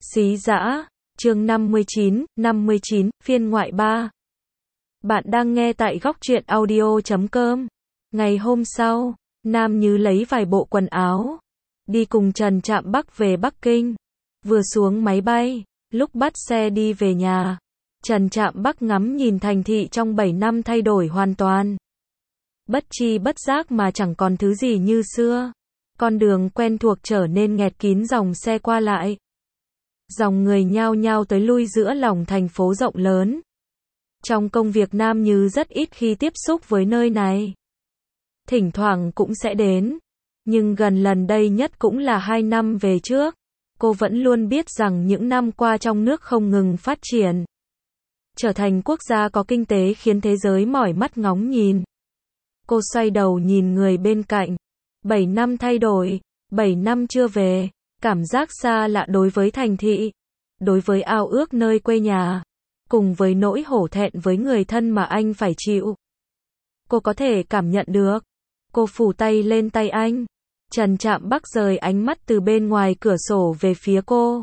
Xí Dã, chương 59, phiên ngoại 3. Bạn đang nghe tại góc truyện audio.com. Ngày hôm sau, Nam Như lấy vài bộ quần áo, đi cùng Trần Trạm Bắc về Bắc Kinh. Vừa xuống máy bay, lúc bắt xe đi về nhà, Trần Trạm Bắc ngắm nhìn thành thị trong 7 năm thay đổi hoàn toàn. Bất tri bất giác mà chẳng còn thứ gì như xưa. Con đường quen thuộc trở nên nghẹt kín dòng xe qua lại. Dòng người nhao nhao tới lui giữa lòng thành phố rộng lớn. Trong công việc Nam Như rất ít khi tiếp xúc với nơi này. Thỉnh thoảng cũng sẽ đến. Nhưng gần lần đây nhất cũng là 2 năm về trước. Cô vẫn luôn biết rằng những năm qua trong nước không ngừng phát triển. Trở thành quốc gia có kinh tế khiến thế giới mỏi mắt ngóng nhìn. Cô xoay đầu nhìn người bên cạnh. 7 năm thay đổi, 7 năm chưa về. Cảm giác xa lạ đối với thành thị, đối với ao ước nơi quê nhà, cùng với nỗi hổ thẹn với người thân mà anh phải chịu. Cô có thể cảm nhận được. Cô phủ tay lên tay anh. Trần Trạm Bắc rời ánh mắt từ bên ngoài cửa sổ về phía cô.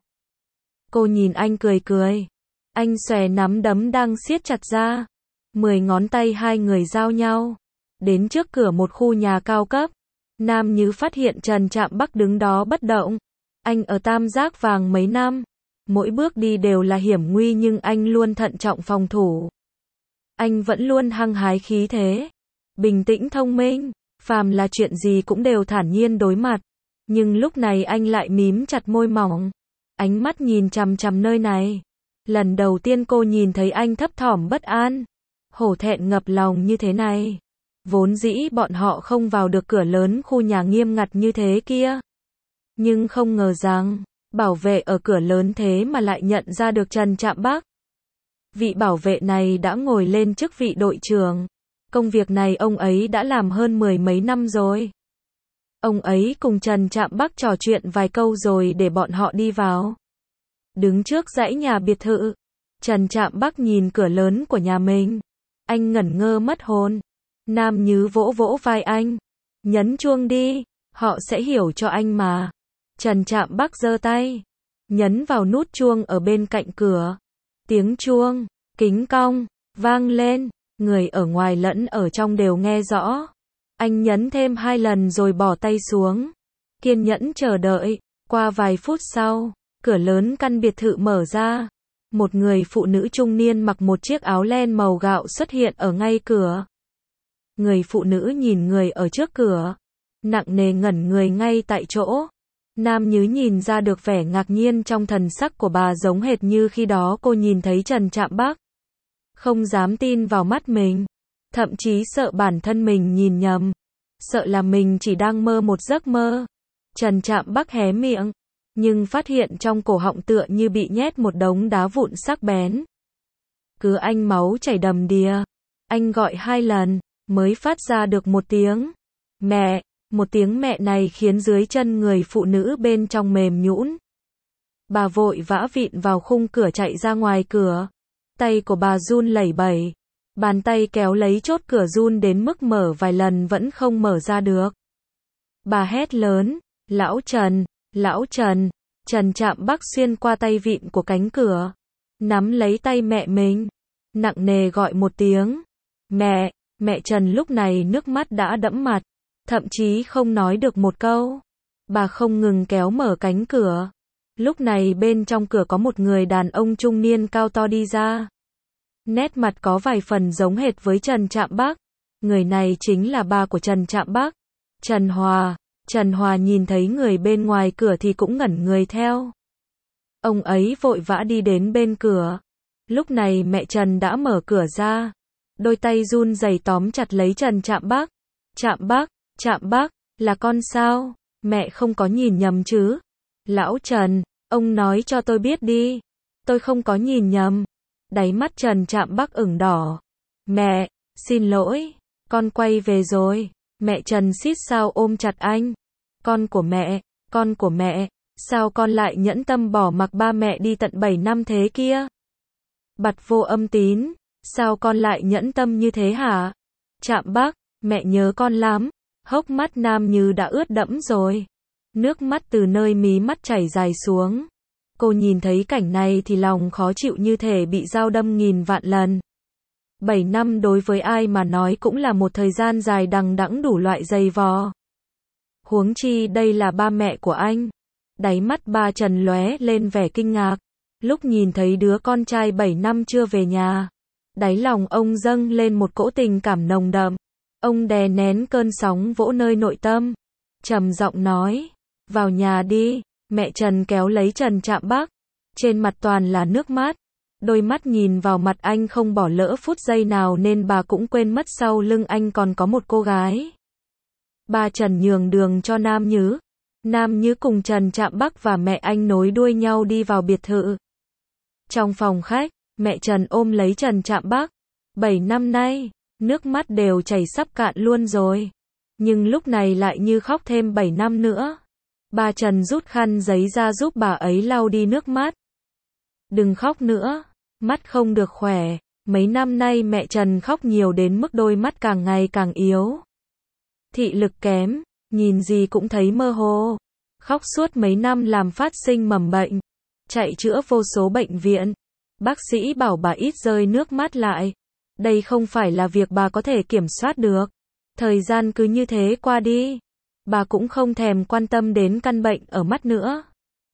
Cô nhìn anh cười cười. Anh xòe nắm đấm đang siết chặt ra. 10 ngón tay hai người giao nhau. Đến trước cửa một khu nhà cao cấp. Nam Như phát hiện Trần Trạm Bắc đứng đó bất động. Anh ở Tam Giác Vàng mấy năm, mỗi bước đi đều là hiểm nguy nhưng anh luôn thận trọng phòng thủ. Anh vẫn luôn hăng hái khí thế, bình tĩnh thông minh, phàm là chuyện gì cũng đều thản nhiên đối mặt. Nhưng lúc này anh lại mím chặt môi mỏng, ánh mắt nhìn chằm chằm nơi này. Lần đầu tiên cô nhìn thấy anh thấp thỏm bất an, hổ thẹn ngập lòng như thế này. Vốn dĩ bọn họ không vào được cửa lớn khu nhà nghiêm ngặt như thế kia. Nhưng không ngờ rằng, bảo vệ ở cửa lớn thế mà lại nhận ra được Trần Trạm Bắc. Vị bảo vệ này đã ngồi lên chức vị đội trưởng. Công việc này ông ấy đã làm hơn 10 mấy năm rồi. Ông ấy cùng Trần Trạm Bắc trò chuyện vài câu rồi để bọn họ đi vào. Đứng trước dãy nhà biệt thự, Trần Trạm Bắc nhìn cửa lớn của nhà mình. Anh ngẩn ngơ mất hồn. Nam Như vỗ vỗ vai anh. Nhấn chuông đi, họ sẽ hiểu cho anh mà. Trần Trạm Bắc giơ tay, nhấn vào nút chuông ở bên cạnh cửa. Tiếng chuông, kính cong, vang lên, người ở ngoài lẫn ở trong đều nghe rõ. Anh nhấn thêm 2 lần rồi bỏ tay xuống, kiên nhẫn chờ đợi. Qua vài phút sau, cửa lớn căn biệt thự mở ra. Một người phụ nữ trung niên mặc một chiếc áo len màu gạo xuất hiện ở ngay cửa. Người phụ nữ nhìn người ở trước cửa, nặng nề ngẩn người ngay tại chỗ. Nam Như nhìn ra được vẻ ngạc nhiên trong thần sắc của bà giống hệt như khi đó cô nhìn thấy Trần Trạm Bắc. Không dám tin vào mắt mình. Thậm chí sợ bản thân mình nhìn nhầm. Sợ là mình chỉ đang mơ một giấc mơ. Trần Trạm Bắc hé miệng. Nhưng phát hiện trong cổ họng tựa như bị nhét một đống đá vụn sắc bén. Cứ anh máu chảy đầm đìa. Anh gọi 2 lần, mới phát ra được một tiếng. Mẹ. Một tiếng mẹ này khiến dưới chân người phụ nữ bên trong mềm nhũn. Bà vội vã vịn vào khung cửa chạy ra ngoài cửa. Tay của bà run lẩy bẩy. Bàn tay kéo lấy chốt cửa run đến mức mở vài lần vẫn không mở ra được. Bà hét lớn, Lão Trần, Lão Trần. Trần Trạm Bắc xuyên qua tay vịn của cánh cửa, nắm lấy tay mẹ mình, nặng nề gọi một tiếng. Mẹ. Mẹ Trần lúc này nước mắt đã đẫm mặt. Thậm chí không nói được một câu. Bà không ngừng kéo mở cánh cửa. Lúc này bên trong cửa có một người đàn ông trung niên cao to đi ra. Nét mặt có vài phần giống hệt với Trần Trạm Bắc. Người này chính là ba của Trần Trạm Bắc, Trần Hòa. Trần Hòa nhìn thấy người bên ngoài cửa thì cũng ngẩn người theo. Ông ấy vội vã đi đến bên cửa. Lúc này mẹ Trần đã mở cửa ra. Đôi tay run rẩy tóm chặt lấy Trần Trạm Bắc. Trạm Bắc, là con sao? Mẹ không có nhìn nhầm chứ? Lão Trần, ông nói cho tôi biết đi. Tôi không có nhìn nhầm. Đáy mắt Trần Trạm Bắc ửng đỏ. Mẹ, xin lỗi, con quay về rồi. Mẹ Trần xít sao ôm chặt anh. Con của mẹ, sao con lại nhẫn tâm bỏ mặc ba mẹ đi tận 7 năm thế kia? Bặt Vô Âm Tín, sao con lại nhẫn tâm như thế hả? Trạm Bắc, mẹ nhớ con lắm. Hốc mắt Nam Như đã ướt đẫm rồi. Nước mắt từ nơi mí mắt chảy dài xuống. Cô nhìn thấy cảnh này thì lòng khó chịu như thể bị dao đâm nghìn vạn lần. 7 năm đối với ai mà nói cũng là một thời gian dài đằng đẵng đủ loại dày vò. Huống chi đây là ba mẹ của anh. Đáy mắt ba Trần lóe lên vẻ kinh ngạc. Lúc nhìn thấy đứa con trai 7 năm chưa về nhà, đáy lòng ông dâng lên một cỗ tình cảm nồng đậm. Ông đè nén cơn sóng vỗ nơi nội tâm, trầm giọng nói, vào nhà đi. Mẹ Trần kéo lấy Trần Trạm Bắc, trên mặt toàn là nước mắt. Đôi mắt nhìn vào mặt anh không bỏ lỡ phút giây nào nên bà cũng quên mất sau lưng anh còn có một cô gái. Ba Trần nhường đường cho Nam Nhứ. Nam Nhứ cùng Trần Trạm Bắc và mẹ anh nối đuôi nhau đi vào biệt thự. Trong phòng khách, mẹ Trần ôm lấy Trần Trạm Bắc. 7 năm nay, nước mắt đều chảy sắp cạn luôn rồi. Nhưng lúc này lại như khóc thêm 7 năm nữa. Ba Trần rút khăn giấy ra giúp bà ấy lau đi nước mắt. Đừng khóc nữa, mắt không được khỏe. Mấy năm nay mẹ Trần khóc nhiều đến mức đôi mắt càng ngày càng yếu. Thị lực kém, nhìn gì cũng thấy mơ hồ. Khóc suốt mấy năm làm phát sinh mầm bệnh. Chạy chữa vô số bệnh viện. Bác sĩ bảo bà ít rơi nước mắt lại. Đây không phải là việc bà có thể kiểm soát được. Thời gian cứ như thế qua đi. Bà cũng không thèm quan tâm đến căn bệnh ở mắt nữa.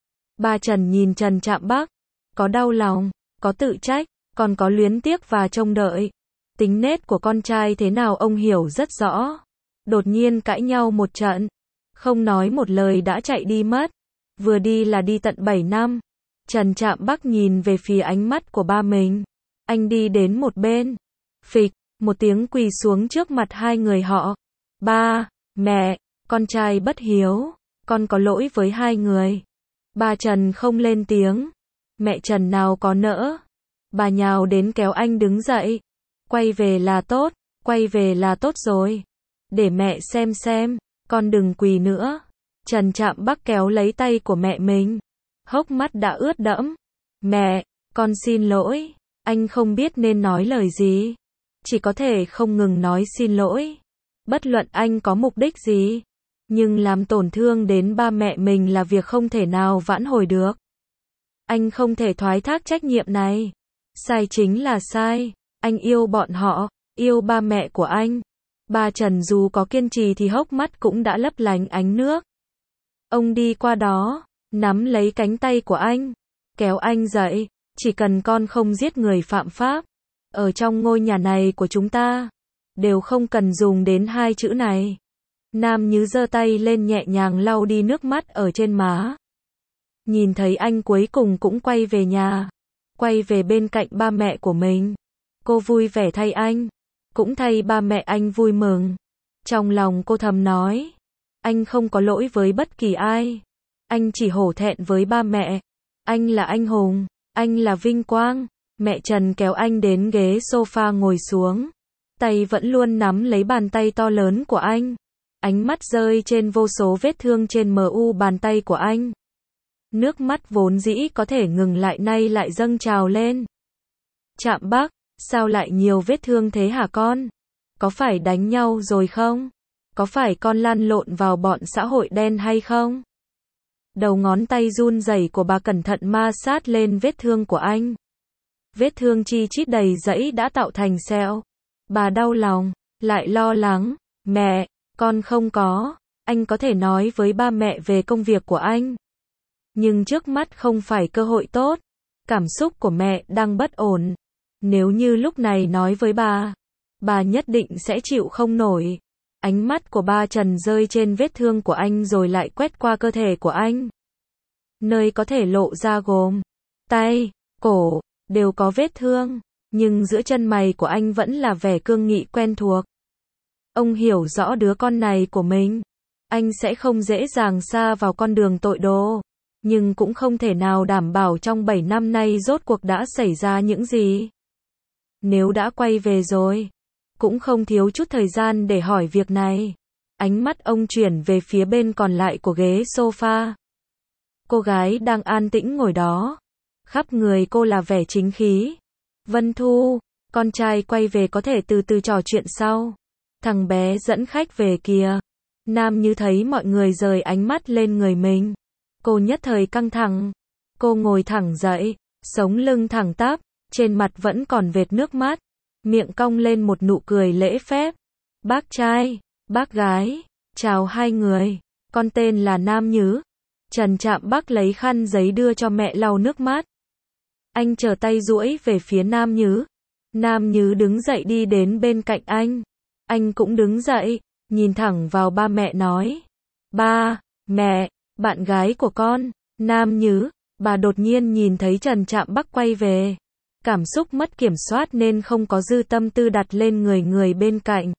Ba Trần nhìn Trần Trạm Bắc. Có đau lòng, có tự trách, còn có luyến tiếc và trông đợi. Tính nết của con trai thế nào ông hiểu rất rõ. Đột nhiên cãi nhau một trận. Không nói một lời đã chạy đi mất. Vừa đi là đi tận 7 năm. Trần Trạm Bắc nhìn về phía ánh mắt của ba mình. Anh đi đến một bên. Phịch, một tiếng quỳ xuống trước mặt hai người họ. Ba, mẹ, con trai bất hiếu. Con có lỗi với hai người. Ba Trần không lên tiếng. Mẹ Trần nào có nỡ. Bà nhào đến kéo anh đứng dậy. Quay về là tốt, quay về là tốt rồi. Để mẹ xem, con đừng quỳ nữa. Trần Trạm Bắc kéo lấy tay của mẹ mình. Hốc mắt đã ướt đẫm. Mẹ, con xin lỗi. Anh không biết nên nói lời gì. Chỉ có thể không ngừng nói xin lỗi. Bất luận anh có mục đích gì. Nhưng làm tổn thương đến ba mẹ mình là việc không thể nào vãn hồi được. Anh không thể thoái thác trách nhiệm này. Sai chính là sai. Anh yêu bọn họ, yêu ba mẹ của anh. Ba Trần dù có kiên trì thì hốc mắt cũng đã lấp lánh ánh nước. Ông đi qua đó, nắm lấy cánh tay của anh, kéo anh dậy. Chỉ cần con không giết người phạm pháp, ở trong ngôi nhà này của chúng ta, đều không cần dùng đến hai chữ này. Nam Nhứ giơ tay lên nhẹ nhàng lau đi nước mắt ở trên má. Nhìn thấy anh cuối cùng cũng quay về nhà, quay về bên cạnh ba mẹ của mình. Cô vui vẻ thay anh, cũng thay ba mẹ anh vui mừng. Trong lòng cô thầm nói, anh không có lỗi với bất kỳ ai. Anh chỉ hổ thẹn với ba mẹ. Anh là anh hùng, anh là vinh quang. Mẹ Trần kéo anh đến ghế sofa ngồi xuống. Tay vẫn luôn nắm lấy bàn tay to lớn của anh. Ánh mắt rơi trên vô số vết thương trên mu bàn tay của anh. Nước mắt vốn dĩ có thể ngừng lại nay lại dâng trào lên. Trạm Bắc, sao lại nhiều vết thương thế hả con? Có phải đánh nhau rồi không? Có phải con lăn lộn vào bọn xã hội đen hay không? Đầu ngón tay run rẩy của bà cẩn thận ma sát lên vết thương của anh. Vết thương chi chít đầy rẫy đã tạo thành sẹo. Bà đau lòng, lại lo lắng. Mẹ, con không có. Anh có thể nói với ba mẹ về công việc của anh. Nhưng trước mắt không phải cơ hội tốt. Cảm xúc của mẹ đang bất ổn. Nếu như lúc này nói với bà nhất định sẽ chịu không nổi. Ánh mắt của ba Trần rơi trên vết thương của anh rồi lại quét qua cơ thể của anh. Nơi có thể lộ ra gồm tay, cổ, đều có vết thương. Nhưng giữa chân mày của anh vẫn là vẻ cương nghị quen thuộc. Ông hiểu rõ đứa con này của mình. Anh sẽ không dễ dàng sa vào con đường tội đồ. Nhưng cũng không thể nào đảm bảo trong 7 năm nay rốt cuộc đã xảy ra những gì. Nếu đã quay về rồi, cũng không thiếu chút thời gian để hỏi việc này. Ánh mắt ông chuyển về phía bên còn lại của ghế sofa. Cô gái đang an tĩnh ngồi đó. Khắp người cô là vẻ chính khí. Vân Thu, con trai quay về có thể từ từ trò chuyện sau. Thằng bé dẫn khách về kìa. Nam Như thấy mọi người rời ánh mắt lên người mình. Cô nhất thời căng thẳng. Cô ngồi thẳng dậy, sống lưng thẳng tắp, trên mặt vẫn còn vệt nước mắt, miệng cong lên một nụ cười lễ phép. Bác trai, bác gái, chào hai người, con tên là Nam Nhứ. Trần Trạm Bắc lấy khăn giấy đưa cho mẹ lau nước mắt. Anh trở tay duỗi về phía Nam Nhứ. Nam Nhứ đứng dậy đi đến bên cạnh anh. Anh cũng đứng dậy, nhìn thẳng vào ba mẹ nói. Ba, mẹ, bạn gái của con, Nam Nhứ. Bà đột nhiên nhìn thấy Trần Trạm Bắc quay về. Cảm xúc mất kiểm soát nên không có dư tâm tư đặt lên người bên cạnh.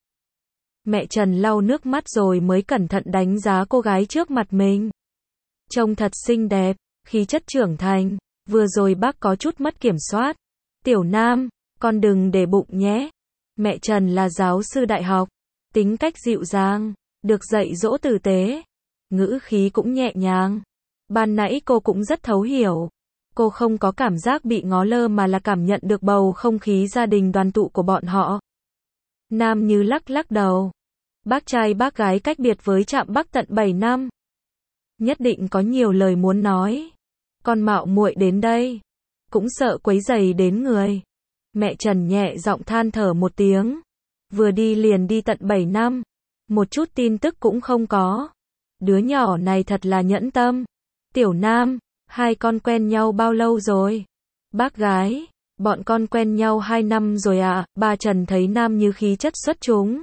Mẹ Trần lau nước mắt rồi mới cẩn thận đánh giá cô gái trước mặt mình. Trông thật xinh đẹp, khí chất trưởng thành, vừa rồi bác có chút mất kiểm soát. Tiểu Nam, con đừng để bụng nhé. Mẹ Trần là giáo sư đại học, tính cách dịu dàng, được dạy dỗ tử tế, ngữ khí cũng nhẹ nhàng. Ban nãy cô cũng rất thấu hiểu. Cô không có cảm giác bị ngó lơ mà là cảm nhận được bầu không khí gia đình đoàn tụ của bọn họ. Nam Như lắc đầu. Bác trai bác gái cách biệt với Trạm Bắc tận 7 năm. Nhất định có nhiều lời muốn nói. Con mạo muội đến đây, cũng sợ quấy rầy đến người. Mẹ Trần nhẹ giọng than thở một tiếng. Vừa đi liền đi tận 7 năm. Một chút tin tức cũng không có. Đứa nhỏ này thật là nhẫn tâm. Tiểu Nam, hai con quen nhau bao lâu rồi? Bác gái, bọn con quen nhau 2 năm rồi ạ. Bà Trần thấy Nam Như khí chất xuất chúng,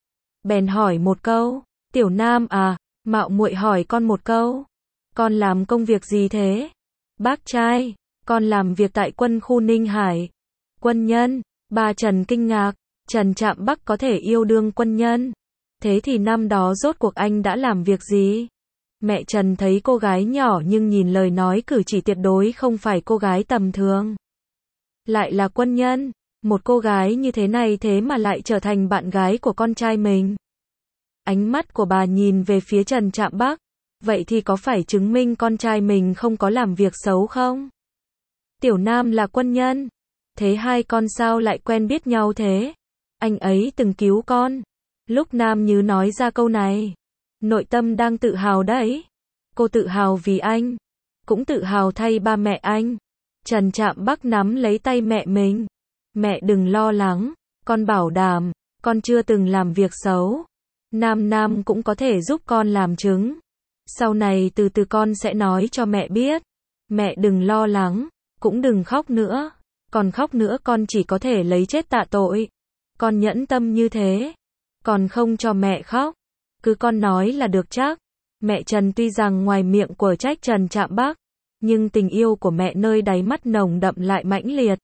bèn hỏi một câu. Tiểu Nam à, mạo muội hỏi con một câu. Con làm công việc gì thế? Bác trai, con làm việc tại quân khu Ninh Hải. Quân nhân? Bà Trần kinh ngạc. Trần Trạm Bắc có thể yêu đương quân nhân. Thế thì năm đó rốt cuộc anh đã làm việc gì? Mẹ Trần thấy cô gái nhỏ nhưng nhìn lời nói cử chỉ tuyệt đối không phải cô gái tầm thường. Lại là quân nhân, một cô gái như thế này thế mà lại trở thành bạn gái của con trai mình. Ánh mắt của bà nhìn về phía Trần Trạm Bắc. Vậy thì có phải chứng minh con trai mình không có làm việc xấu không? Tiểu Nam là quân nhân. Thế hai con sao lại quen biết nhau thế? Anh ấy từng cứu con. Lúc Nam Như nói ra câu này, nội tâm đang tự hào đấy. Cô tự hào vì anh, cũng tự hào thay ba mẹ anh. Trần Trạm Bắc nắm lấy tay mẹ mình. Mẹ đừng lo lắng, con bảo đảm, con chưa từng làm việc xấu. Nam cũng có thể giúp con làm chứng. Sau này từ từ con sẽ nói cho mẹ biết. Mẹ đừng lo lắng, cũng đừng khóc nữa. Còn khóc nữa con chỉ có thể lấy chết tạ tội. Con nhẫn tâm như thế, còn không cho mẹ khóc. Cứ con nói là được chắc. Mẹ Trần tuy rằng ngoài miệng của trách Trần Trạm Bắc, nhưng tình yêu của mẹ nơi đáy mắt nồng đậm lại mãnh liệt.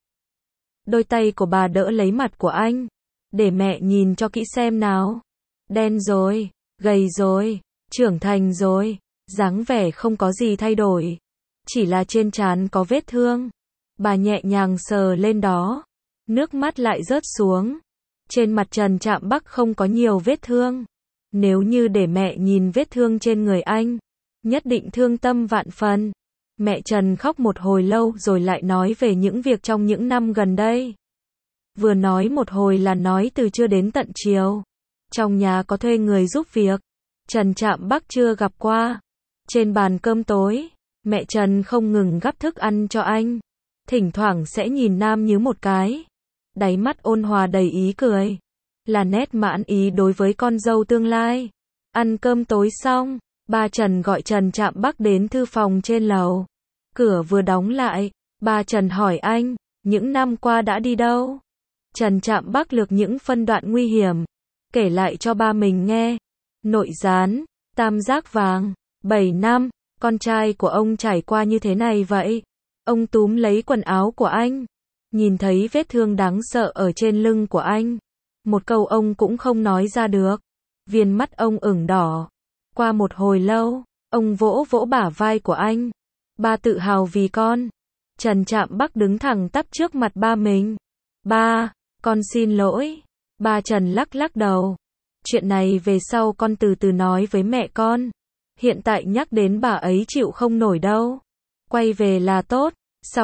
Đôi tay của bà đỡ lấy mặt của anh. Để mẹ nhìn cho kỹ xem nào. Đen rồi, gầy rồi, trưởng thành rồi, dáng vẻ không có gì thay đổi. Chỉ là trên trán có vết thương. Bà nhẹ nhàng sờ lên đó. Nước mắt lại rớt xuống. Trên mặt Trần Trạm Bắc không có nhiều vết thương. Nếu như để mẹ nhìn vết thương trên người anh, nhất định thương tâm vạn phần. Mẹ Trần khóc một hồi lâu rồi lại nói về những việc trong những năm gần đây. Vừa nói một hồi là nói từ trưa đến tận chiều. Trong nhà có thuê người giúp việc. Trần Trạm Bắc chưa gặp qua. Trên bàn cơm tối, mẹ Trần không ngừng gắp thức ăn cho anh. Thỉnh thoảng sẽ nhìn Nam Như một cái. Đáy mắt ôn hòa đầy ý cười. Là nét mãn ý đối với con dâu tương lai. Ăn cơm tối xong, ba Trần gọi Trần Trạm Bắc đến thư phòng trên lầu. Cửa vừa đóng lại, ba Trần hỏi anh, những năm qua đã đi đâu? Trần Trạm Bắc lược những phân đoạn nguy hiểm, kể lại cho ba mình nghe. Nội gián, tam giác vàng, 7 năm, con trai của ông trải qua như thế này vậy. Ông túm lấy quần áo của anh, nhìn thấy vết thương đáng sợ ở trên lưng của anh. Một câu ông cũng không nói ra được. Viền mắt ông ửng đỏ. Qua một hồi lâu, ông vỗ vỗ bả vai của anh. Ba tự hào vì con. Trần Trạm Bắc đứng thẳng tắp trước mặt ba mình. Ba, con xin lỗi. Ba Trần lắc đầu. Chuyện này về sau con từ từ nói với mẹ con. Hiện tại nhắc đến bà ấy chịu không nổi đâu. Quay về là tốt.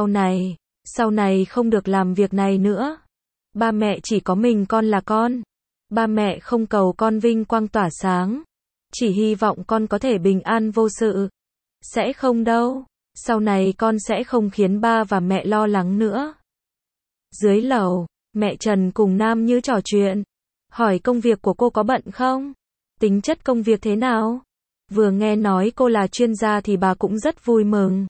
Sau này không được làm việc này nữa. Ba mẹ chỉ có mình con là con. Ba mẹ không cầu con vinh quang tỏa sáng. Chỉ hy vọng con có thể bình an vô sự. Sẽ không đâu. Sau này con sẽ không khiến ba và mẹ lo lắng nữa. Dưới lầu, mẹ Trần cùng Nam Như trò chuyện. Hỏi công việc của cô có bận không? Tính chất công việc thế nào? Vừa nghe nói cô là chuyên gia thì bà cũng rất vui mừng.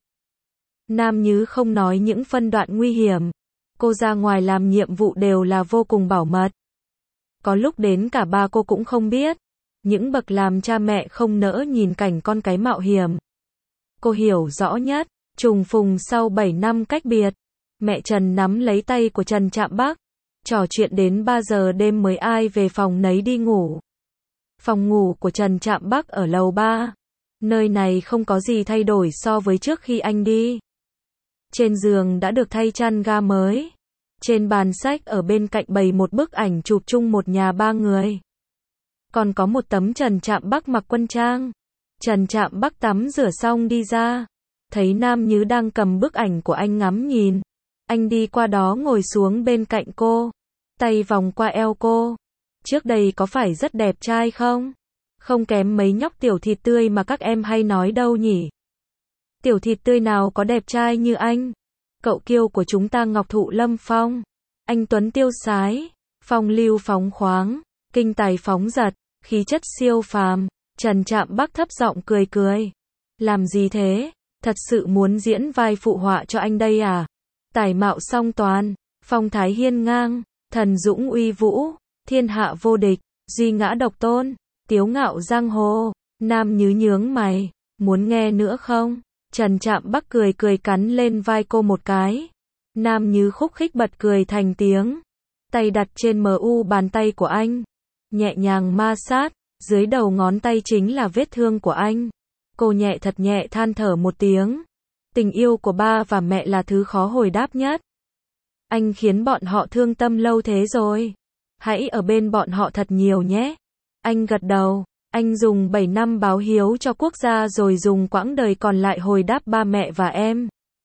Nam Như không nói những phân đoạn nguy hiểm. Cô ra ngoài làm nhiệm vụ đều là vô cùng bảo mật. Có lúc đến cả ba cô cũng không biết. Những bậc làm cha mẹ không nỡ nhìn cảnh con cái mạo hiểm. Cô hiểu rõ nhất, trùng phùng sau 7 năm cách biệt. Mẹ Trần nắm lấy tay của Trần Trạm Bắc. Trò chuyện đến 3 giờ đêm mới ai về phòng nấy đi ngủ. Phòng ngủ của Trần Trạm Bắc ở lầu 3. Nơi này không có gì thay đổi so với trước khi anh đi. Trên giường đã được thay chăn ga mới. Trên bàn sách ở bên cạnh bày một bức ảnh chụp chung một nhà 3 người. Còn có một tấm Trần Trạm Bắc mặc quân trang. Trần Trạm Bắc tắm rửa xong đi ra. Thấy Nam Như đang cầm bức ảnh của anh ngắm nhìn. Anh đi qua đó ngồi xuống bên cạnh cô. Tay vòng qua eo cô. Trước đây có phải rất đẹp trai không? Không kém mấy nhóc tiểu thịt tươi mà các em hay nói đâu nhỉ? Tiểu thịt tươi nào có đẹp trai như anh? Cậu kiêu của chúng ta Ngọc Thụ Lâm Phong. Anh tuấn tiêu sái, phong lưu phóng khoáng, kinh tài phóng dật, khí chất siêu phàm. Trần Trạm Bắc thấp giọng cười cười. Làm gì thế? Thật sự muốn diễn vai phụ họa cho anh đây à? Tài mạo song toàn, phong thái hiên ngang, thần dũng uy vũ, thiên hạ vô địch, duy ngã độc tôn, tiếu ngạo giang hồ. Nam Như nhướng mày, muốn nghe nữa không? Trần Trạm Bắc cười cười cắn lên vai cô một cái. Nam Như khúc khích bật cười thành tiếng. Tay đặt trên mu bàn tay của anh. Nhẹ nhàng ma sát, dưới đầu ngón tay chính là vết thương của anh. Cô nhẹ thật nhẹ than thở một tiếng. Tình yêu của ba và mẹ là thứ khó hồi đáp nhất. Anh khiến bọn họ thương tâm lâu thế rồi. Hãy ở bên bọn họ thật nhiều nhé. Anh gật đầu. Anh dùng 7 năm báo hiếu cho quốc gia rồi dùng quãng đời còn lại hồi đáp ba mẹ và em.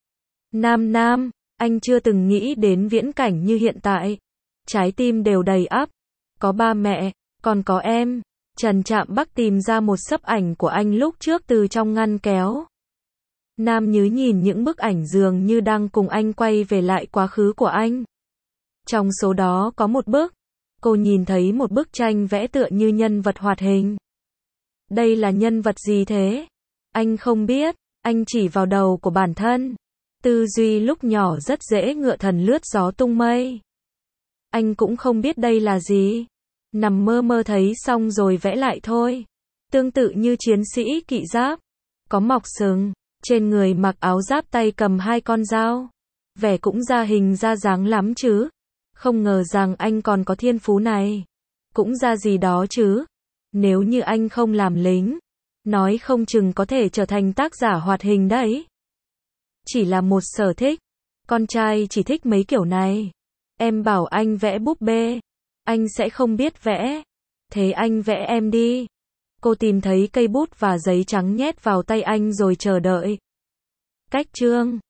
Nam, anh chưa từng nghĩ đến viễn cảnh như hiện tại. Trái tim đều đầy ắp. Có ba mẹ, còn có em. Trần Trạm Bắc tìm ra một xấp ảnh của anh lúc trước từ trong ngăn kéo. Nam Như nhìn những bức ảnh dường như đang cùng anh quay về lại quá khứ của anh. Trong số đó có một bức. Cô nhìn thấy một bức tranh vẽ tựa như nhân vật hoạt hình. Đây là nhân vật gì thế? Anh không biết, anh chỉ vào đầu của bản thân. Tư duy lúc nhỏ rất dễ ngựa thần lướt gió tung mây. Anh cũng không biết đây là gì. Nằm mơ thấy xong rồi vẽ lại thôi. Tương tự như chiến sĩ kỵ giáp. Có mọc sừng, trên người mặc áo giáp tay cầm 2 con dao. Vẻ cũng ra hình ra dáng lắm chứ. Không ngờ rằng anh còn có thiên phú này. Cũng ra gì đó chứ. Nếu như anh không làm lính, nói không chừng có thể trở thành tác giả hoạt hình đấy. Chỉ là một sở thích. Con trai chỉ thích mấy kiểu này. Em bảo anh vẽ búp bê. Anh sẽ không biết vẽ. Thế anh vẽ em đi. Cô tìm thấy cây bút và giấy trắng nhét vào tay anh rồi chờ đợi. Cách chương